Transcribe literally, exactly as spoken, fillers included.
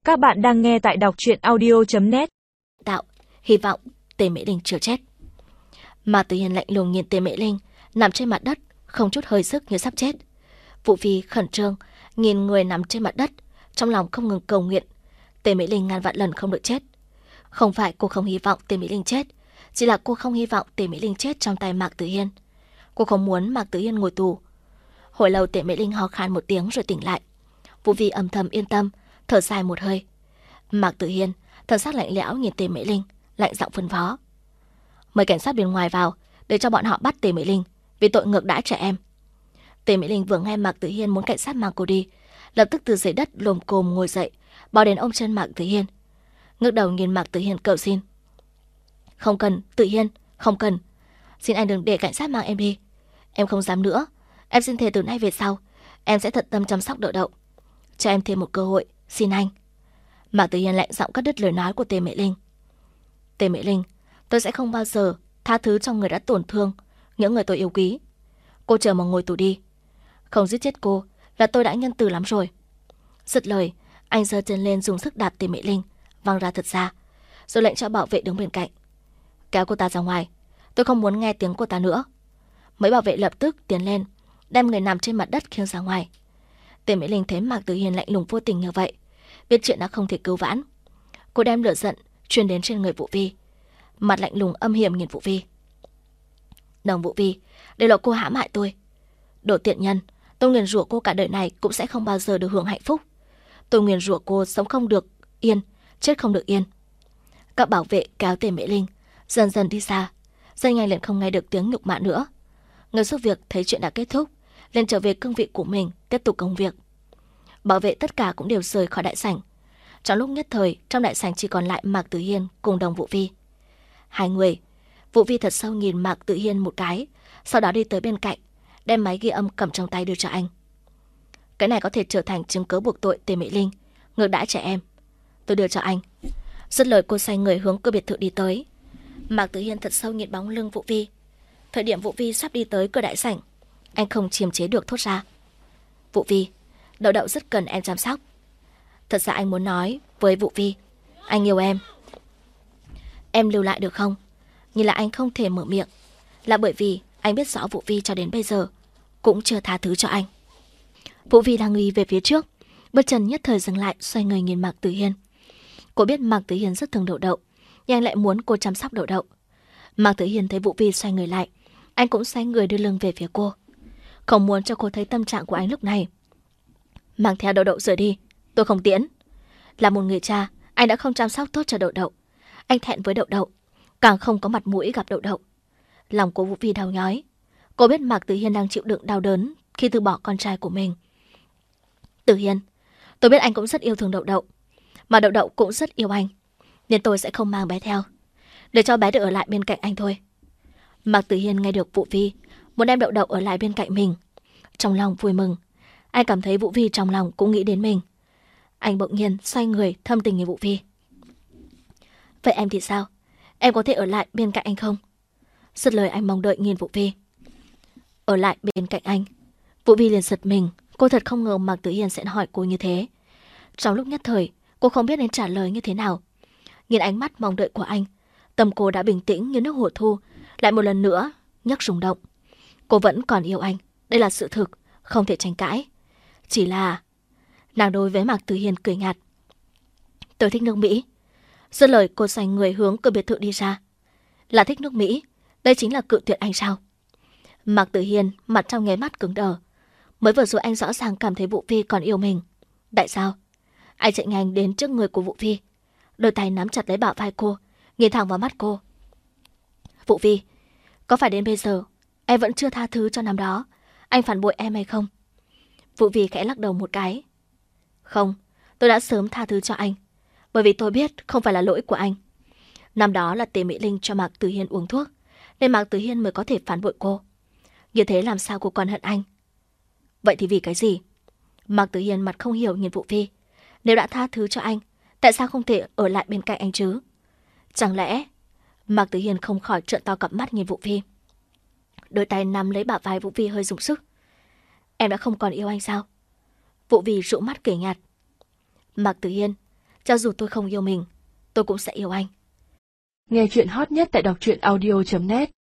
Các bạn đang nghe tại đọc truyện audio chấm net. Tạo, hy vọng Tề Mỹ Linh chưa chết. Mạc Tử Hiên lạnh lùng nhìn Tề Mỹ Linh nằm trên mặt đất, không chút hơi sức như sắp chết. Vũ Phi khẩn trương nhìn người nằm trên mặt đất, trong lòng không ngừng cầu nguyện Tề Mỹ Linh ngàn vạn lần không được chết. Không phải cô không hy vọng Tề Mỹ Linh chết, chỉ là cô không hy vọng Tề Mỹ Linh chết trong tay Mạc Tử Hiên. Cô không muốn Mạc Tử Hiên ngồi tù. Hồi lâu Tề Mỹ Linh ho khan một tiếng rồi tỉnh lại. Vũ Phi âm thầm yên tâm, thở dài một hơi. Mạc Tử Hiên thần sắc lạnh lẽo nhìn Tề Mỹ Linh, lạnh giọng phân phó: mời cảnh sát bên ngoài vào để cho bọn họ bắt Tề Mỹ Linh vì tội ngược đãi trẻ em. Tề Mỹ Linh vừa nghe Mạc Tử Hiên muốn cảnh sát mang cô đi, lập tức từ dưới đất lồm cồm ngồi dậy, bò đến ôm chân Mạc Tử Hiên, ngước đầu nhìn Mạc Tử Hiên cầu xin: không cần, Tử Hiên, không cần, xin anh đừng để cảnh sát mang em đi. Em không dám nữa, em xin thề từ nay về sau em sẽ thật tâm chăm sóc Đậu Đậu, cho em thêm một cơ hội, xin anh. Mạc Tử Hiên lạnh giọng cắt đứt lời nói của Tề Mỹ Linh. Tề Mỹ Linh, tôi sẽ không bao giờ tha thứ cho người đã tổn thương những người tôi yêu quý. Cô chờ mà ngồi tù đi, không giết chết cô là tôi đã nhân từ lắm rồi. Dứt lời, anh giơ chân lên dùng sức đạp Tề Mỹ Linh văng ra thật xa, rồi lệnh cho bảo vệ đứng bên cạnh: kéo cô ta ra ngoài, tôi không muốn nghe tiếng cô ta nữa. Mấy bảo vệ lập tức tiến lên, đem người nằm trên mặt đất khiêng ra ngoài. Tề Mỹ Linh thấy Mạc Tử Hiên lạnh lùng vô tình như vậy, biết chuyện đã không thể cứu vãn. Cô đem lửa giận truyền đến trên người Vũ Vi, mặt lạnh lùng âm hiểm nhìn Vũ Vi: Đồng Vũ Vi, đây là cô hãm hại tôi. Đồ tiện nhân, tôi nguyền rủa cô cả đời này cũng sẽ không bao giờ được hưởng hạnh phúc. Tôi nguyền rủa cô sống không được yên, chết không được yên. Các bảo vệ kéo Tề Mỹ Linh dần dần đi xa, rất nhanh liền không nghe được tiếng nhục mạ nữa. Người giúp việc thấy chuyện đã kết thúc, liền trở về cương vị của mình tiếp tục công việc. Bảo vệ tất cả cũng đều rời khỏi đại sảnh. Trong lúc nhất thời, trong đại sảnh chỉ còn lại Mạc Tử Hiên cùng Đồng Vũ Vi. Hai người, Vũ Vi thật sâu nhìn Mạc Tử Hiên một cái, sau đó đi tới bên cạnh, đem máy ghi âm cầm trong tay đưa cho anh. Cái này có thể trở thành chứng cứ buộc tội Tề Mỹ Linh ngược đãi trẻ em. Tôi đưa cho anh. Dứt lời, cô xoay người hướng cửa biệt thự đi tới. Mạc Tử Hiên thật sâu nhìn bóng lưng Vũ Vi. Thời điểm Vũ Vi sắp đi tới cửa đại sảnh, anh không kiềm chế được thốt ra: Vũ Vi, Đậu Đậu rất cần em chăm sóc. Thật ra anh muốn nói với Vũ Vi, anh yêu em. Em lưu lại được không? Nhưng là anh không thể mở miệng, là bởi vì anh biết rõ Vũ Vi cho đến bây giờ cũng chưa tha thứ cho anh. Vũ Vi đang đi về phía trước, bất chợt nhất thời dừng lại, xoay người nhìn Mạc Tử Hiên. Cô biết Mạc Tử Hiên rất thương Đậu Đậu, nhưng anh lại muốn cô chăm sóc Đậu Đậu. Mạc Tử Hiên thấy Vũ Vi xoay người lại, anh cũng xoay người đưa lưng về phía cô, không muốn cho cô thấy tâm trạng của anh lúc này. Mang theo Đậu Đậu rời đi, tôi không tiễn. Là một người cha, anh đã không chăm sóc tốt cho Đậu Đậu. Anh thẹn với Đậu Đậu, càng không có mặt mũi gặp Đậu Đậu. Lòng của Vũ Vi đau nhói. Cô biết Mạc Tử Hiên đang chịu đựng đau đớn khi từ bỏ con trai của mình. Tử Hiên, tôi biết anh cũng rất yêu thương Đậu Đậu, mà Đậu Đậu cũng rất yêu anh, nên tôi sẽ không mang bé theo, để cho bé được ở lại bên cạnh anh thôi. Mạc Tử Hiên nghe được Vũ Vi muốn đem Đậu Đậu ở lại bên cạnh mình, trong lòng vui mừng. Anh cảm thấy Vũ Vi trong lòng cũng nghĩ đến mình. Anh bỗng nhiên xoay người thâm tình nhìn Vũ Vi: vậy em thì sao? Em có thể ở lại bên cạnh anh không? Dứt lời, anh mong đợi nhìn Vũ Vi. Ở lại bên cạnh anh? Vũ Vi liền giật mình. Cô thật không ngờ Mạc Tử Hiên sẽ hỏi cô như thế. Trong lúc nhất thời, cô không biết nên trả lời như thế nào. Nhìn ánh mắt mong đợi của anh, tâm cô đã bình tĩnh như nước hồ thu, lại một lần nữa nhấc rung động. Cô vẫn còn yêu anh, đây là sự thực, không thể tranh cãi. Chỉ là... Nàng đối với Mạc Tử Hiên cười nhạt: tôi thích nước Mỹ. Dứt lời, cô xoay người hướng cửa biệt thự đi ra. Là thích nước Mỹ? Đây chính là cự tuyệt anh sao? Mạc Tử Hiên mặt trong nháy mắt cứng đờ. Mới vừa rồi anh rõ ràng cảm thấy Vũ Vi còn yêu mình. Tại sao? Anh chạy nhanh đến trước người của Vũ Vi, đôi tay nắm chặt lấy bả vai cô, nhìn thẳng vào mắt cô. Vũ Vi, có phải đến bây giờ em vẫn chưa tha thứ cho năm đó anh phản bội em hay không? Vũ Vi khẽ lắc đầu một cái. Không, tôi đã sớm tha thứ cho anh, bởi vì tôi biết không phải là lỗi của anh. Năm đó là Tề Mỹ Linh cho Mạc Tử Hiên uống thuốc, nên Mạc Tử Hiên mới có thể phản bội cô. Như thế làm sao cô còn hận anh? Vậy thì vì cái gì? Mạc Tử Hiên mặt không hiểu nhìn Vũ Vi. Nếu đã tha thứ cho anh, tại sao không thể ở lại bên cạnh anh chứ? Chẳng lẽ... Mạc Tử Hiên không khỏi trợn to cặp mắt nhìn Vũ Vi. Đôi tay nắm lấy bả vai Vũ Vi hơi dùng sức. Em đã không còn yêu anh sao? Vũ Vi rũ mắt cười nhạt. Mạc Tử Hiên, cho dù tôi không yêu mình, tôi cũng sẽ yêu anh. Nghe chuyện hot nhất tại đọc truyện audio chấm net.